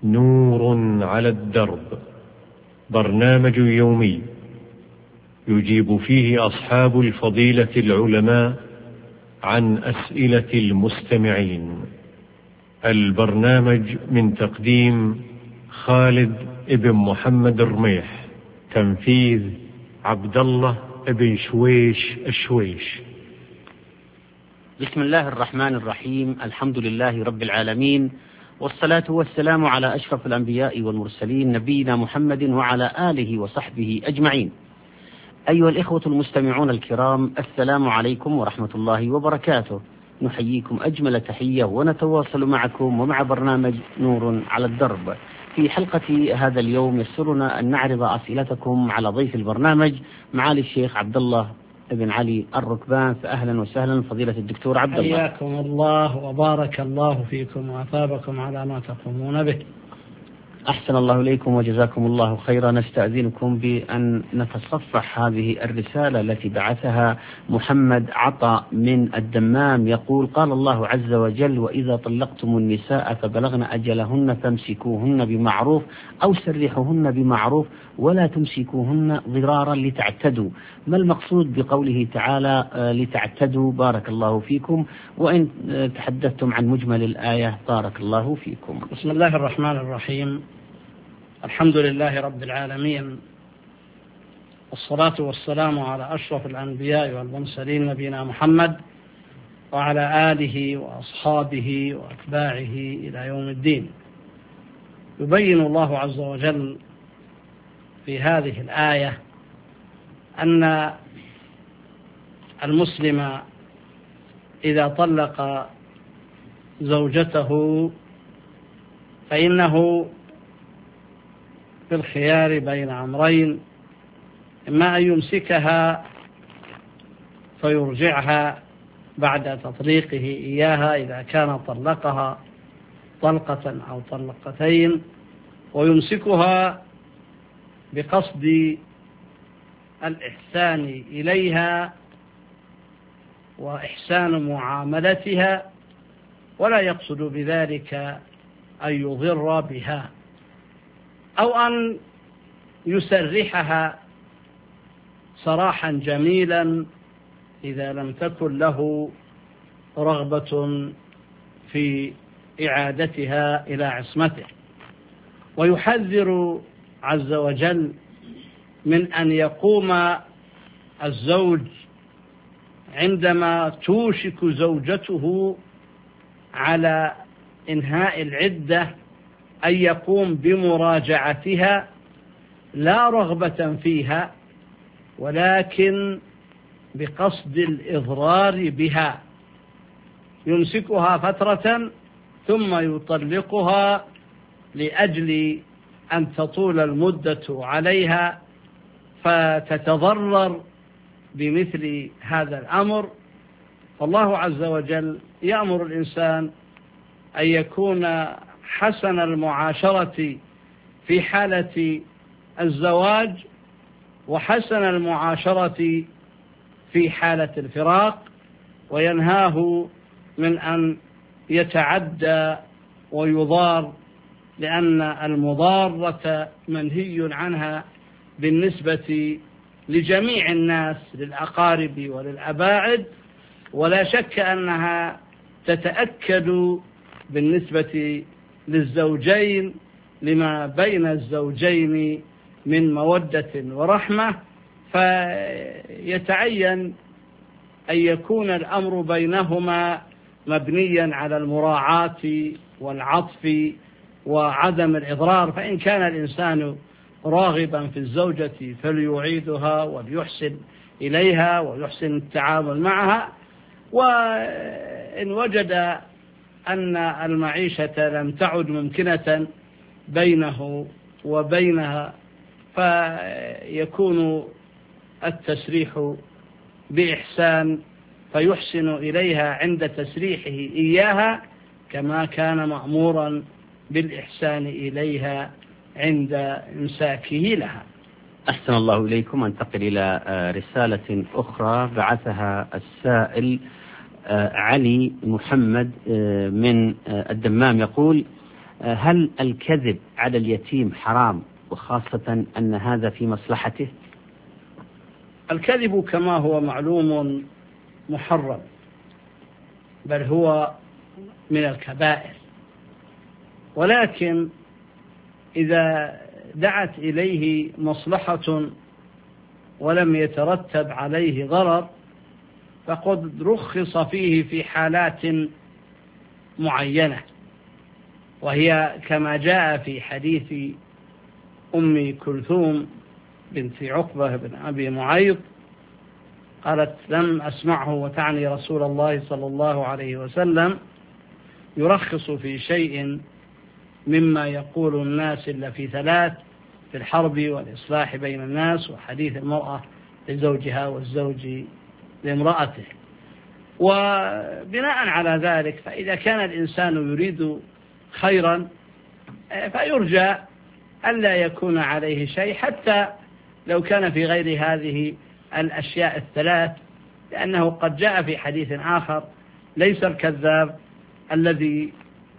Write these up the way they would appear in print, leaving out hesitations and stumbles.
نور على الدرب، برنامج يومي يجيب فيه أصحاب الفضيلة العلماء عن أسئلة المستمعين. البرنامج من تقديم خالد ابن محمد الرميح، تنفيذ عبد الله ابن شويش الشويش. بسم الله الرحمن الرحيم. الحمد لله رب العالمين، والصلاة والسلام على أشرف الأنبياء والمرسلين نبينا محمد وعلى آله وصحبه أجمعين. أيها الإخوة المستمعون الكرام، السلام عليكم ورحمة الله وبركاته. نحييكم أجمل تحية ونتواصل معكم ومع برنامج نور على الدرب. في حلقة هذا اليوم يسرنا أن نعرض أسئلتكم على ضيف البرنامج معالي الشيخ عبد الله ابن علي الركبان. فأهلا وسهلا فضيلة الدكتور عبد الله. حياكم الله وبارك الله فيكم وأثابكم على ما تقومون به. أحسن الله إليكم وجزاكم الله خيرا. نستأذنكم بأن نتصفح هذه الرسالة التي بعثها محمد عطا من الدمام، يقول: قال الله عز وجل: وإذا طلقتم النساء فبلغن أجلهن فامسكوهن بمعروف أو سرحوهن بمعروف ولا تمسكوهن ضرارا لتعتدوا. ما المقصود بقوله تعالى لتعتدوا؟ بارك الله فيكم. وإن تحدثتم عن مجمل الآية بارك الله فيكم. بسم الله الرحمن الرحيم. الحمد لله رب العالمين، والصلاة والسلام على أشرف الأنبياء والمرسلين نبينا محمد وعلى آله وأصحابه وأتباعه إلى يوم الدين. يبين الله عز وجل في هذه الآية أن المسلم إذا طلق زوجته فإنه في الخيار بين أمرين: إما أن يمسكها فيرجعها بعد تطليقه إياها إذا كان طلقها طلقة أو طلقتين، ويمسكها بقصد الإحسان إليها وإحسان معاملتها، ولا يقصد بذلك أن يضر بها، أو أن يسرحها سراحا جميلا إذا لم تكن له رغبة في إعادتها إلى عصمته. ويحذر عز وجل من أن يقوم الزوج عندما توشك زوجته على إنهاء العدة أن يقوم بمراجعتها لا رغبة فيها، ولكن بقصد الإضرار بها. يمسكها فترة ثم يطلقها لأجل أن تطول المدة عليها فتتضرر بمثل هذا الأمر. فالله عز وجل يأمر الإنسان أن يكون حسن المعاشرة في حالة الزواج، وحسن المعاشرة في حالة الفراق، وينهاه من أن يتعدى ويضار، لأن المضارة منهي عنها بالنسبة لجميع الناس، للأقارب وللأباعد، ولا شك أنها تتأكد بالنسبة للزوجين لما بين الزوجين من مودة ورحمة. فيتعين أن يكون الأمر بينهما مبنيا على المراعاة والعطف وعدم الإضرار. فإن كان الإنسان راغبا في الزوجة فليعيدها وليحسن إليها ويحسن التعامل معها، وإن وجد أن المعيشة لم تعد ممكنة بينه وبينها فيكون التسريح بإحسان، فيحسن إليها عند تسريحه إياها كما كان مأمورا بالإحسان إليها عند إمساكه لها. أحسن الله إليكم. أنتقل إلى رسالة أخرى بعثها السائل علي محمد من الدمام، يقول: هل الكذب على اليتيم حرام، وخاصة أن هذا في مصلحته؟ الكذب كما هو معلوم محرم، بل هو من الكبائر، ولكن إذا دعت إليه مصلحة ولم يترتب عليه ضرر فقد رخص فيه في حالات معينة، وهي كما جاء في حديث أم كلثوم بنت عقبة بن أبي معيط قالت: لم أسمعه، وتعني رسول الله صلى الله عليه وسلم، يرخص في شيء مما يقول الناس إلا في ثلاث: في الحرب والإصلاح بين الناس، وحديث المرأة لزوجها والزوج لامرأته. وبناء على ذلك فإذا كان الإنسان يريد خيرا فيرجى ألا يكون عليه شيء، حتى لو كان في غير هذه الأشياء الثلاث، لأنه قد جاء في حديث آخر: ليس الكذاب الذي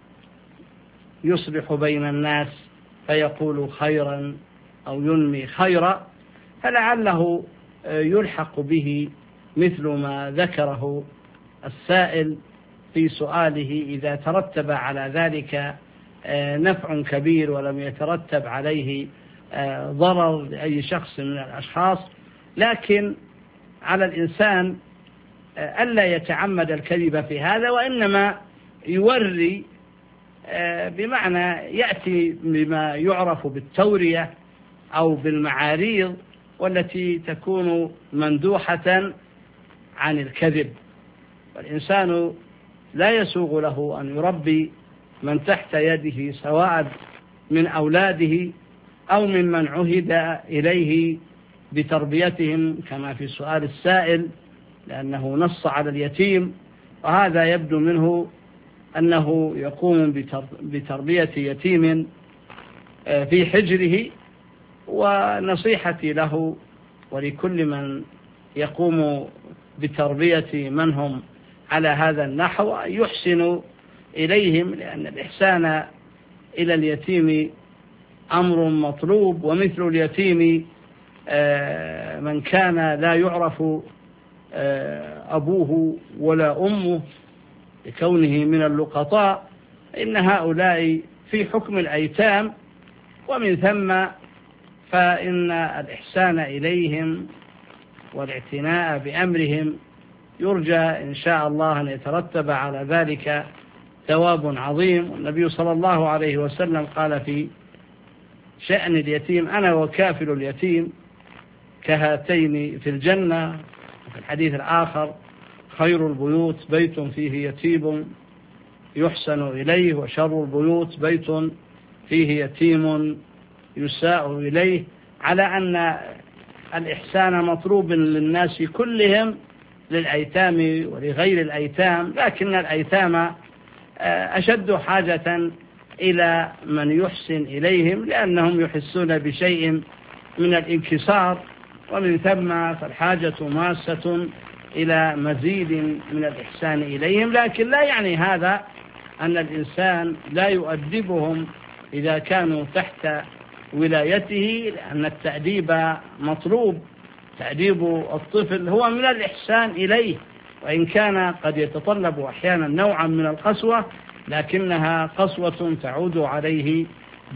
يصلح بين الناس فيقول خيرا أو ينمي خيرا، فلعله يلحق به مثل ما ذكره السائل في سؤاله: إذا ترتب على ذلك نفع كبير ولم يترتب عليه ضرر لأي شخص من الأشخاص. لكن على الإنسان ألا يتعمد الكذب في هذا، وإنما يوري، بمعنى يأتي بما يعرف بالتورية أو بالمعاريض، والتي تكون مندوحة عن الكذب. والإنسان لا يسوغ له أن يربي من تحت يده، سواء من أولاده أو ممن عهد إليه بتربيتهم، كما في سؤال السائل، لأنه نص على اليتيم، وهذا يبدو منه أنه يقوم بتربية يتيم في حجره. ونصيحتي له ولكل من يقوم بتربية من هم على هذا النحو أن يحسنوا إليهم، لأن الإحسان إلى اليتيم أمر مطلوب. ومثل اليتيم من كان لا يعرف أبوه ولا أمه لكونه من اللقطاء، إن هؤلاء في حكم الأيتام، ومن ثم فإن الإحسان إليهم والاعتناء بأمرهم يرجى إن شاء الله أن يترتب على ذلك ثواب عظيم. والنبي صلى الله عليه وسلم قال في شأن اليتيم: أنا وكافل اليتيم كهاتين في الجنة. في الحديث الآخر: خير البيوت بيت فيه يتيم يحسن إليه، وشر البيوت بيت فيه يتيم يساء إليه، على أن الإحسان مطلوب للناس كلهم، للأيتام ولغير الأيتام، لكن الأيتام أشد حاجة إلى من يحسن إليهم، لأنهم يحسون بشيء من الانكسار، ومن ثم فالحاجة ماسة إلى مزيد من الإحسان إليهم. لكن لا يعني هذا أن الإنسان لا يؤدبهم إذا كانوا تحت ولايته، لأن التأديب مطلوب. تأديب الطفل هو من الإحسان إليه، وإن كان قد يتطلب أحيانا نوعا من القسوة، لكنها قسوة تعود عليه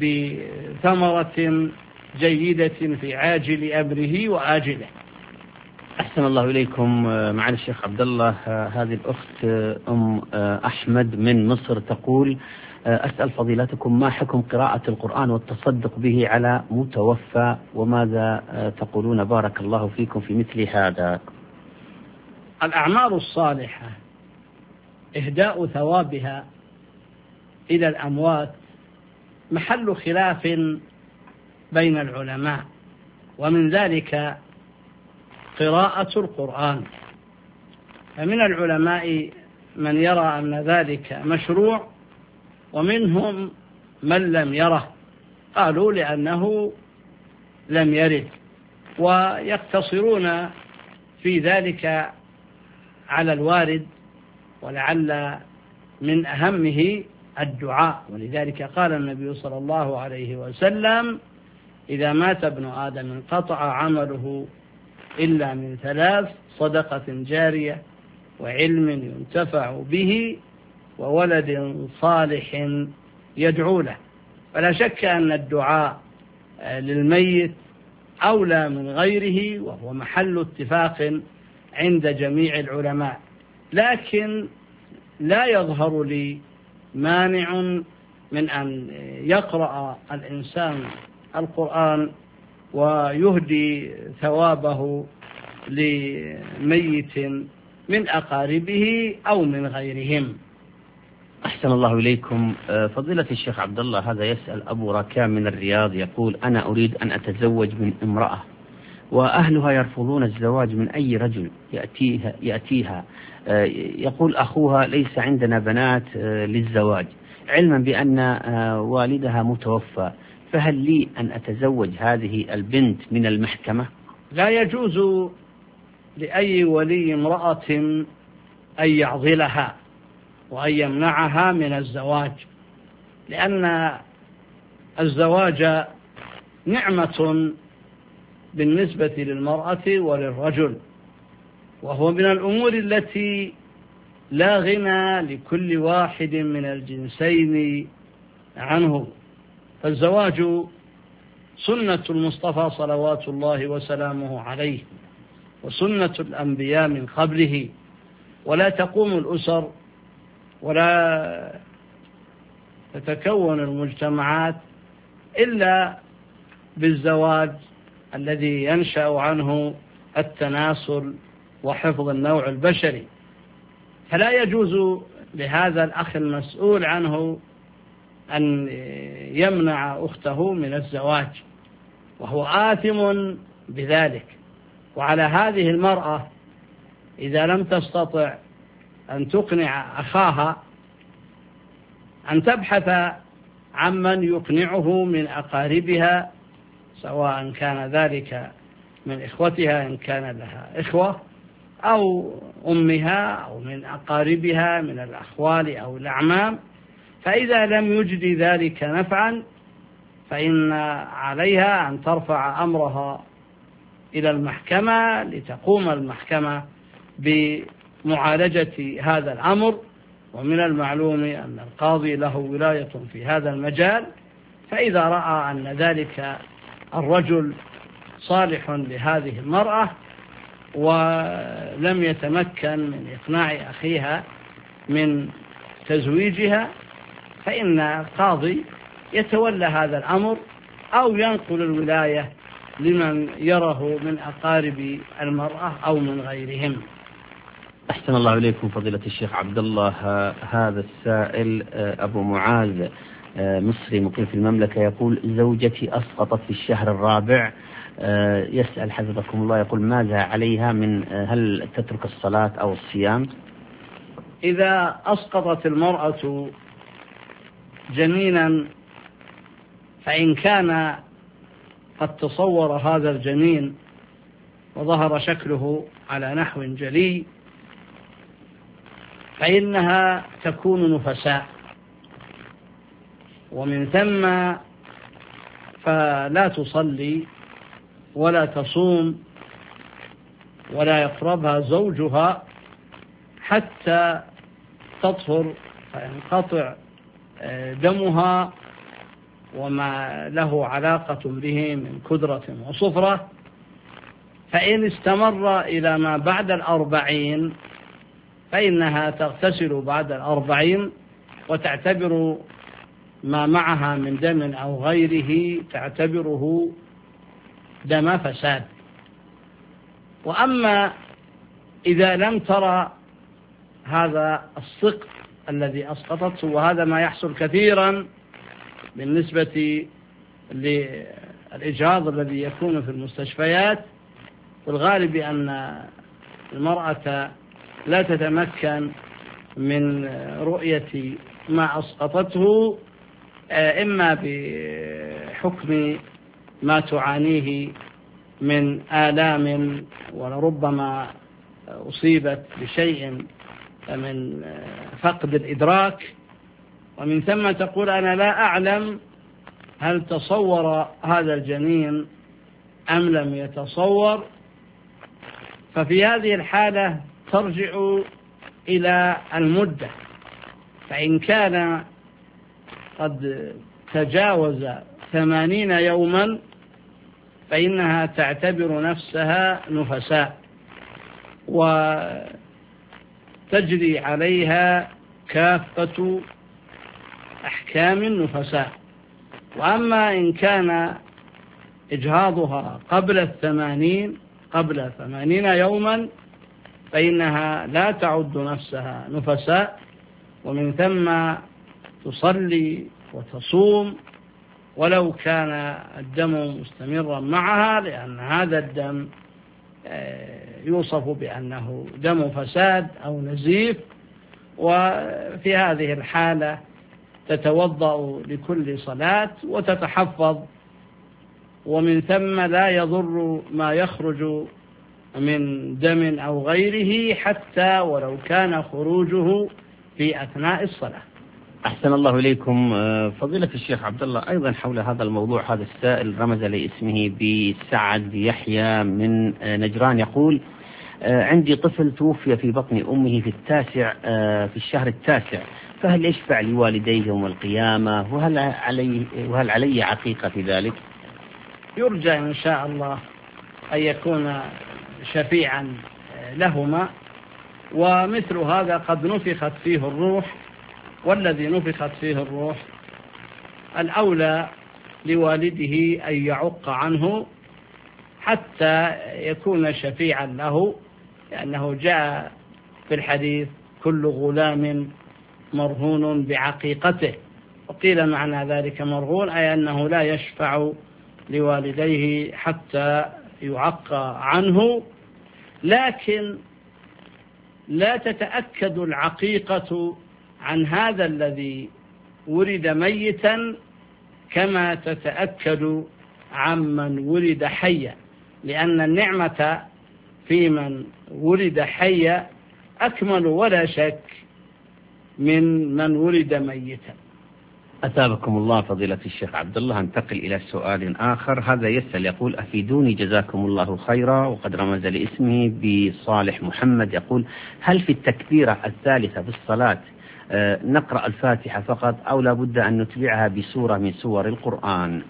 بثمرة جيدة في عاجل أمره وآجله. أحسن الله إليكم. معالي الشيخ عبد الله، هذه الأخت أم أحمد من مصر تقول: أسأل فضيلتكم ما حكم قراءة القرآن والتصدق به على متوفى، وماذا تقولون بارك الله فيكم في مثل هذا؟ الأعمال الصالحة إهداء ثوابها إلى الأموات محل خلاف بين العلماء، ومن ذلك قراءة القرآن. فمن العلماء من يرى أن ذلك مشروع، ومنهم من لم يره، قالوا لأنه لم يرد، ويقتصرون في ذلك على الوارد. ولعل من أهمه الدعاء. ولذلك قال النبي صلى الله عليه وسلم: إذا مات ابن آدم انقطع عمله إلا من 3: صدقة جارية، وعلم ينتفع به، وولد صالح يدعو له. فلا شك أن الدعاء للميت أولى من غيره، وهو محل اتفاق عند جميع العلماء. لكن لا يظهر لي مانع من أن يقرأ الإنسان القرآن ويهدي ثوابه لميت من أقاربه أو من غيرهم. أحسن الله إليكم. فضيلة الشيخ عبد الله، هذا يسأل أبو ركام من الرياض، يقول: أنا أريد أن أتزوج من امرأة وأهلها يرفضون الزواج من أي رجل يأتيها. يقول أخوها: ليس عندنا بنات للزواج، علما بأن والدها متوفى، فهل لي أن أتزوج هذه البنت من المحكمة؟ لا يجوز لأي ولي امرأة أن يعضلها وأن يمنعها من الزواج، لأن الزواج نعمة بالنسبة للمرأة وللرجل، وهو من الأمور التي لا غنى لكل واحد من الجنسين عنه. فالزواج سنة المصطفى صلوات الله وسلامه عليه، وسنة الأنبياء من قبله، ولا تقوم الأسر ولا تتكون المجتمعات إلا بالزواج الذي ينشأ عنه التناسل وحفظ النوع البشري. فلا يجوز لهذا الأخ المسؤول عنه أن يمنع أخته من الزواج، وهو آثم بذلك. وعلى هذه المرأة إذا لم تستطع أن تقنع أخاها أن تبحث عمن يقنعه من أقاربها، سواء كان ذلك من إخوتها إن كان لها إخوة، أو أمها، أو من أقاربها من الأخوال أو الأعمام. فإذا لم يجد ذلك نفعا فإن عليها أن ترفع أمرها إلى المحكمة، لتقوم المحكمة بمعالجة هذا الأمر. ومن المعلوم أن القاضي له ولاية في هذا المجال، فإذا رأى أن ذلك الرجل صالح لهذه المرأة ولم يتمكن من إقناع أخيها من تزويجها، فإن القاضي يتولى هذا الأمر أو ينقل الولاية لمن يره من أقارب المرأة أو من غيرهم. أحسن الله إليكم فضيلة الشيخ عبد الله. هذا السائل أبو معاذ مصري مقيم في المملكة، يقول: زوجتي أسقطت في الشهر الرابع. يسأل حفظكم الله، يقول: ماذا عليها من هل تترك الصلاة أو الصيام؟ إذا أسقطت المرأة جنينا، فإن كان قد تصور هذا الجنين وظهر شكله على نحو جلي فإنها تكون نفساء، ومن ثم فلا تصلي ولا تصوم ولا يقربها زوجها حتى تطهر فينقطع دمها وما له علاقة به من كدرة وصفرة. فإن استمر إلى ما بعد 40 فإنها تغتسل بعد 40 وتعتبر ما معها من دم أو غيره تعتبره دم فساد. وأما إذا لم ترى هذا السقط الذي أسقطته، وهذا ما يحصل كثيرا بالنسبة للإجهاض الذي يكون في المستشفيات، والغالب أن المرأة لا تتمكن من رؤية ما أسقطته، إما بحكم ما تعانيه من آلام ولربما أصيبت بشيء من فقد الإدراك، ومن ثم تقول أنا لا أعلم هل تصور هذا الجنين أم لم يتصور، ففي هذه الحالة ترجع إلى المدة، فإن كان قد تجاوز 80 يوما فإنها تعتبر نفسها نفساء وتجري عليها كافة أحكام النفساء. وأما إن كان إجهاضها قبل 80 يوما فإنها لا تعد نفسها نفساء، ومن ثم تصلي وتصوم ولو كان الدم مستمرا معها، لأن هذا الدم يوصف بأنه دم فساد أو نزيف. وفي هذه الحالة تتوضأ لكل صلاة وتتحفظ، ومن ثم لا يضر ما يخرج من دم أو غيره حتى ولو كان خروجه في أثناء الصلاة. أحسن الله إليكم. فضيلة الشيخ عبد الله، أيضا حول هذا الموضوع هذا السائل رمز لاسمه بسعد يحيى من نجران، يقول عندي طفل توفي في بطن أمه في الشهر التاسع، فهل يشفع لوالديه يوم القيامة، وهل علي عقيقة في ذلك؟ يرجى إن شاء الله أن يكون شفيعا لهما، ومثل هذا قد نفخت فيه الروح، والذي نفخت فيه الروح الأولى لوالده أن يعق عنه حتى يكون شفيعا له، لأنه جاء في الحديث كل غلام مرهون بعقيقته، وقيل معنى ذلك مرهون أي أنه لا يشفع لوالديه حتى يعق عنه. لكن لا تتأكد العقيقة عن هذا الذي ولد ميتا كما تتأكد عمن ولد حيا، لأن النعمة في من ولد حيا أكمل ولا شك من ولد ميتا. أثابكم الله فضيلة الشيخ عبد الله. انتقل إلى سؤال آخر. هذا يسأل يقول أفيدوني جزاكم الله خيرا، وقد رمز لاسمه بصالح محمد، يقول هل في التكبيرة الثالثة في الصلاة نقرأ الفاتحة فقط أو لا بد أن نتبعها بسورة من سور القرآن؟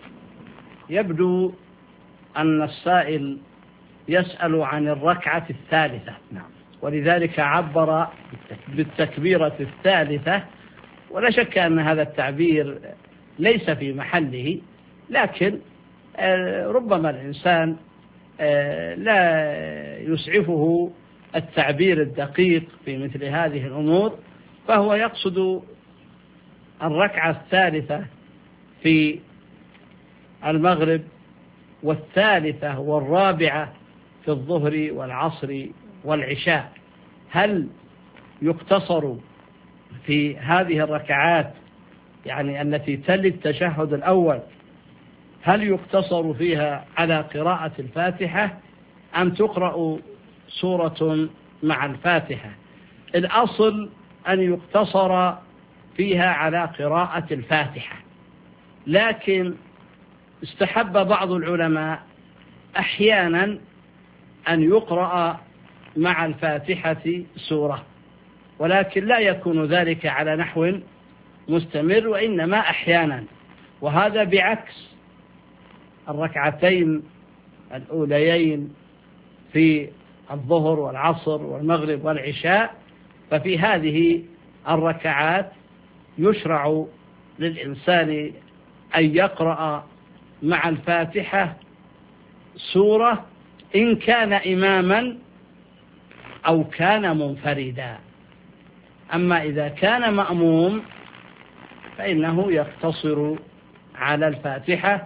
يبدو أن السائل يسأل عن الركعة الثالثة، ولذلك عبر بالتكبيرة الثالثة، ولا شك أن هذا التعبير ليس في محله، لكن ربما الإنسان لا يسعفه التعبير الدقيق في مثل هذه الأمور، فهو يقصد الركعة الثالثة في المغرب والثالثة والرابعة في الظهر والعصر والعشاء. هل يقتصر في هذه الركعات يعني التي تلي التشهد الأول، هل يقتصر فيها على قراءة الفاتحة أم تقرأ سورة مع الفاتحة؟ الأصل أن يقتصر فيها على قراءة الفاتحة، لكن استحب بعض العلماء أحيانا أن يقرأ مع الفاتحة سورة، ولكن لا يكون ذلك على نحو مستمر، وإنما أحيانا، وهذا بعكس الركعتين الأوليين في الظهر والعصر والمغرب والعشاء. ففي هذه الركعات يشرع للإنسان أن يقرأ مع الفاتحة سورة إن كان إماما أو كان منفردا. أما إذا كان مأموم فإنه يقتصر على الفاتحة،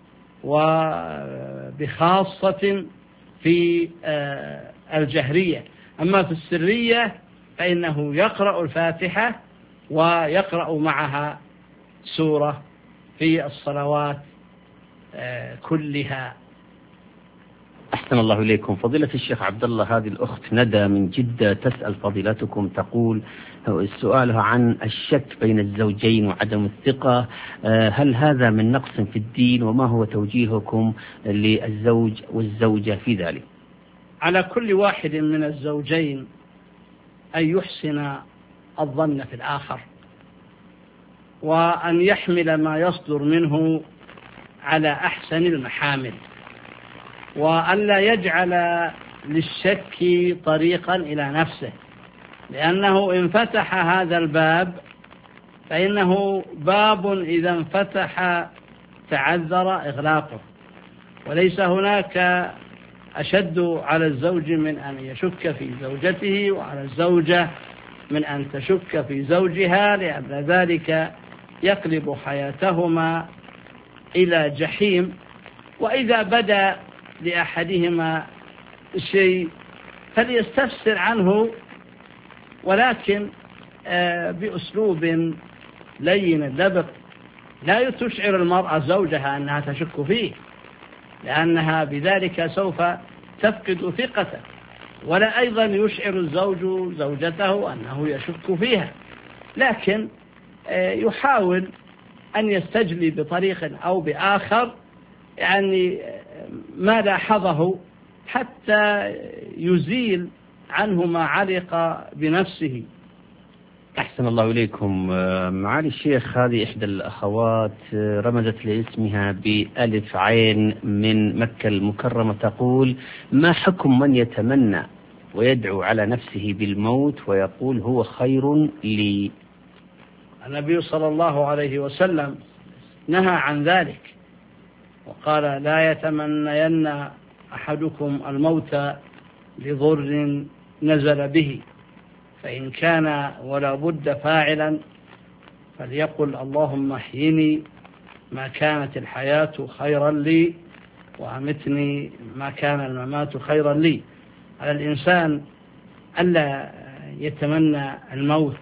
وبخاصة في الجهرية. أما في السرية فإنه يقرأ الفاتحة ويقرأ معها سورة في الصلوات كلها. أحسن أحسن الله إليكم فضيلة الشيخ عبد الله. هذه الأخت ندى من جدة تسأل فضيلتكم، تقول سؤالها عن الشك بين الزوجين وعدم الثقة، هل هذا من نقص في الدين، وما هو توجيهكم للزوج والزوجة في ذلك؟ على كل واحد من الزوجين أن يحسن الظن في الآخر، وأن يحمل ما يصدر منه على أحسن المحامل، وأن لا يجعل للشك طريقا إلى نفسه، لأنه إن فتح هذا الباب فإنه باب إذا انفتح تعذر إغلاقه، وليس هناك أشد على الزوج من أن يشك في زوجته، وعلى الزوجة من أن تشك في زوجها، لأن ذلك يقلب حياتهما إلى جحيم. وإذا بدا لأحدهما شيء فليستفسر عنه، ولكن بأسلوب لين لبق، لا تشعر المرأة زوجها أنها تشك فيه، لأنها بذلك سوف تفقد ثقته، ولا أيضا يشعر الزوج زوجته أنه يشك فيها، لكن يحاول أن يستجلي بطريق أو بآخر يعني ما لاحظه حتى يزيل عنه ما علق بنفسه. أحسن الله إليكم. معالي الشيخ، هذه إحدى الأخوات رمزت لاسمها بألف عين من مكة المكرمة، تقول: ما حكم من يتمنى ويدعو على نفسه بالموت ويقول هو خير لي؟ النبي صلى الله عليه وسلم نهى عن ذلك، وقال: لا يتمنين أحدكم الموت لضر نزل به، فإن كان ولا بد فاعلا فليقل: اللهم احيني ما كانت الحياة خيرا لي، وأمتني ما كان الممات خيرا لي. على الإنسان ألا يتمنى الموت،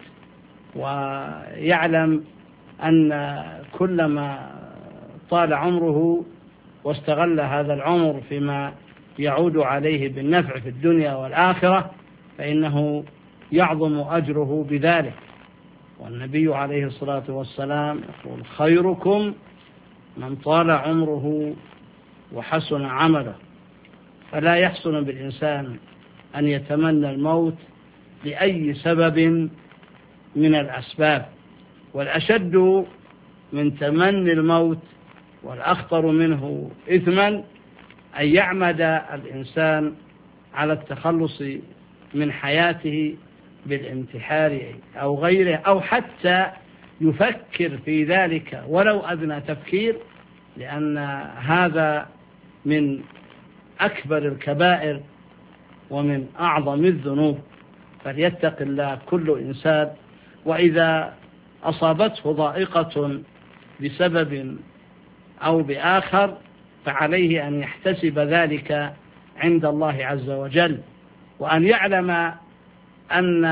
ويعلم أن كلما طال عمره واستغل هذا العمر فيما يعود عليه بالنفع في الدنيا والآخرة فإنه يعظم أجره بذلك. والنبي عليه الصلاة والسلام يقول: خيركم من طال عمره وحسن عمله. فلا يحسن بالإنسان أن يتمنى الموت لأي سبب من الأسباب. والأشد من تمني الموت والأخطر منه إثما أن يعمد الإنسان على التخلص من حياته بالانتحار أو غيره، أو حتى يفكر في ذلك ولو أدنى تفكير، لأن هذا من أكبر الكبائر ومن أعظم الذنوب. فليتق الله كل إنسان، وإذا أصابته ضائقة بسبب أو بآخر فعليه أن يحتسب ذلك عند الله عز وجل، وأن يعلم أن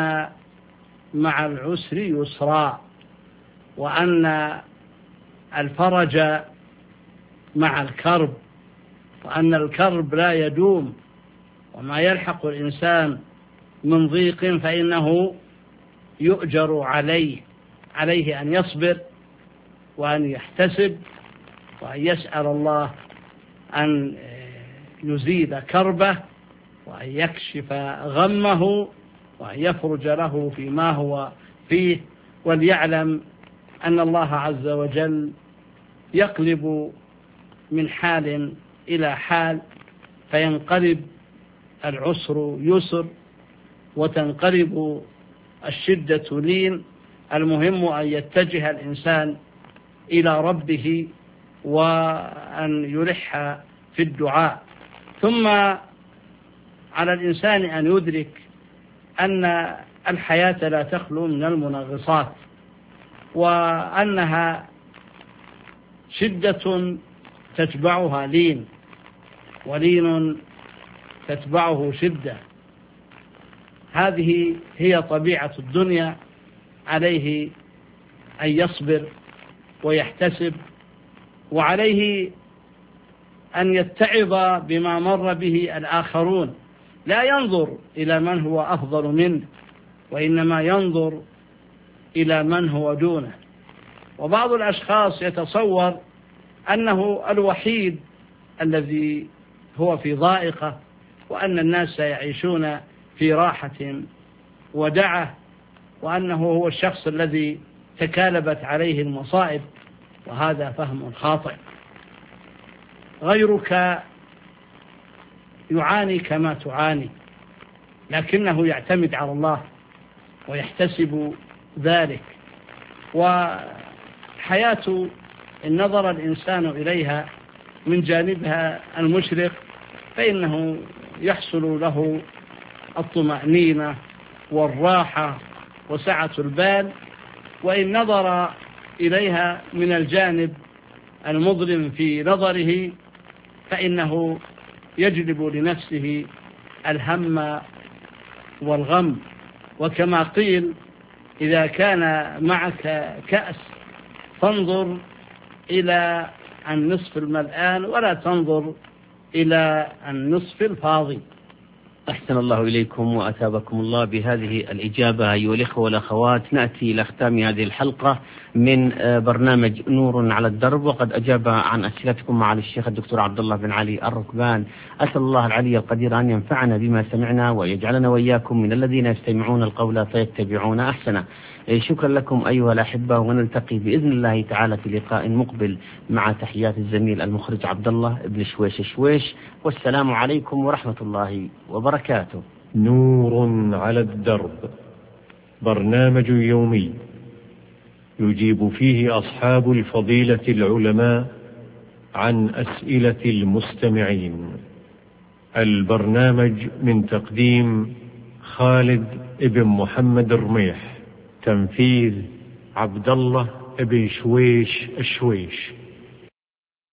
مع العسر يسرا، وأن الفرج مع الكرب، وأن الكرب لا يدوم، وما يلحق الإنسان من ضيق فإنه يؤجر عليه أن يصبر وأن يحتسب وأن يسأل الله أن يزيد كربه وأن يكشف غمه وأن يفرج له فيما هو فيه، وليعلم أن الله عز وجل يقلب من حال إلى حال، فينقلب العسر يسر وتنقلب الشدة لين. المهم أن يتجه الإنسان إلى ربه وأن يلح في الدعاء. ثم على الإنسان أن يدرك أن الحياة لا تخلو من المنغصات، وأنها شدة تتبعها لين، ولين تتبعه شدة. هذه هي طبيعة الدنيا، عليه أن يصبر ويحتسب، وعليه أن يتعظ بما مر به الآخرون، لا ينظر إلى من هو أفضل منه، وإنما ينظر إلى من هو دونه. وبعض الأشخاص يتصور أنه الوحيد الذي هو في ضائقة، وأن الناس يعيشون في راحة ودعة، وأنه هو الشخص الذي تكالبت عليه المصائب، وهذا فهم خاطئ. غيرك يعاني كما تعاني، لكنه يعتمد على الله ويحتسب ذلك. وحياة إن نظر الإنسان إليها من جانبها المشرق فإنه يحصل له الطمأنينة والراحة وسعة البال، وإن نظر إليها من الجانب المظلم في نظره فإنه يجلب لنفسه الهم والغم. وكما قيل: إذا كان معك كأس فانظر إلى النصف الملآن ولا تنظر إلى النصف الفاضي. أحسن الله إليكم وأثابكم الله بهذه الإجابة أيها الإخوة والأخوات. نأتي إلى ختام هذه الحلقة من برنامج نور على الدرب، وقد أجاب عن أسئلتكم معالي الشيخ الدكتور عبد الله بن علي الركبان. أسأل الله العلي القدير أن ينفعنا بما سمعنا ويجعلنا وإياكم من الذين يستمعون القول فيتبعون أحسنه. شكرا لكم أيها الأحبة، ونلتقي بإذن الله تعالى في لقاء مقبل مع تحيات الزميل المخرج عبد الله بن شويش. والسلام عليكم ورحمة الله وبركاته. نور على الدرب، برنامج يومي يجيب فيه أصحاب الفضيلة العلماء عن أسئلة المستمعين. البرنامج من تقديم خالد بن محمد الرميح، تنفيذ عبد الله بن شويش.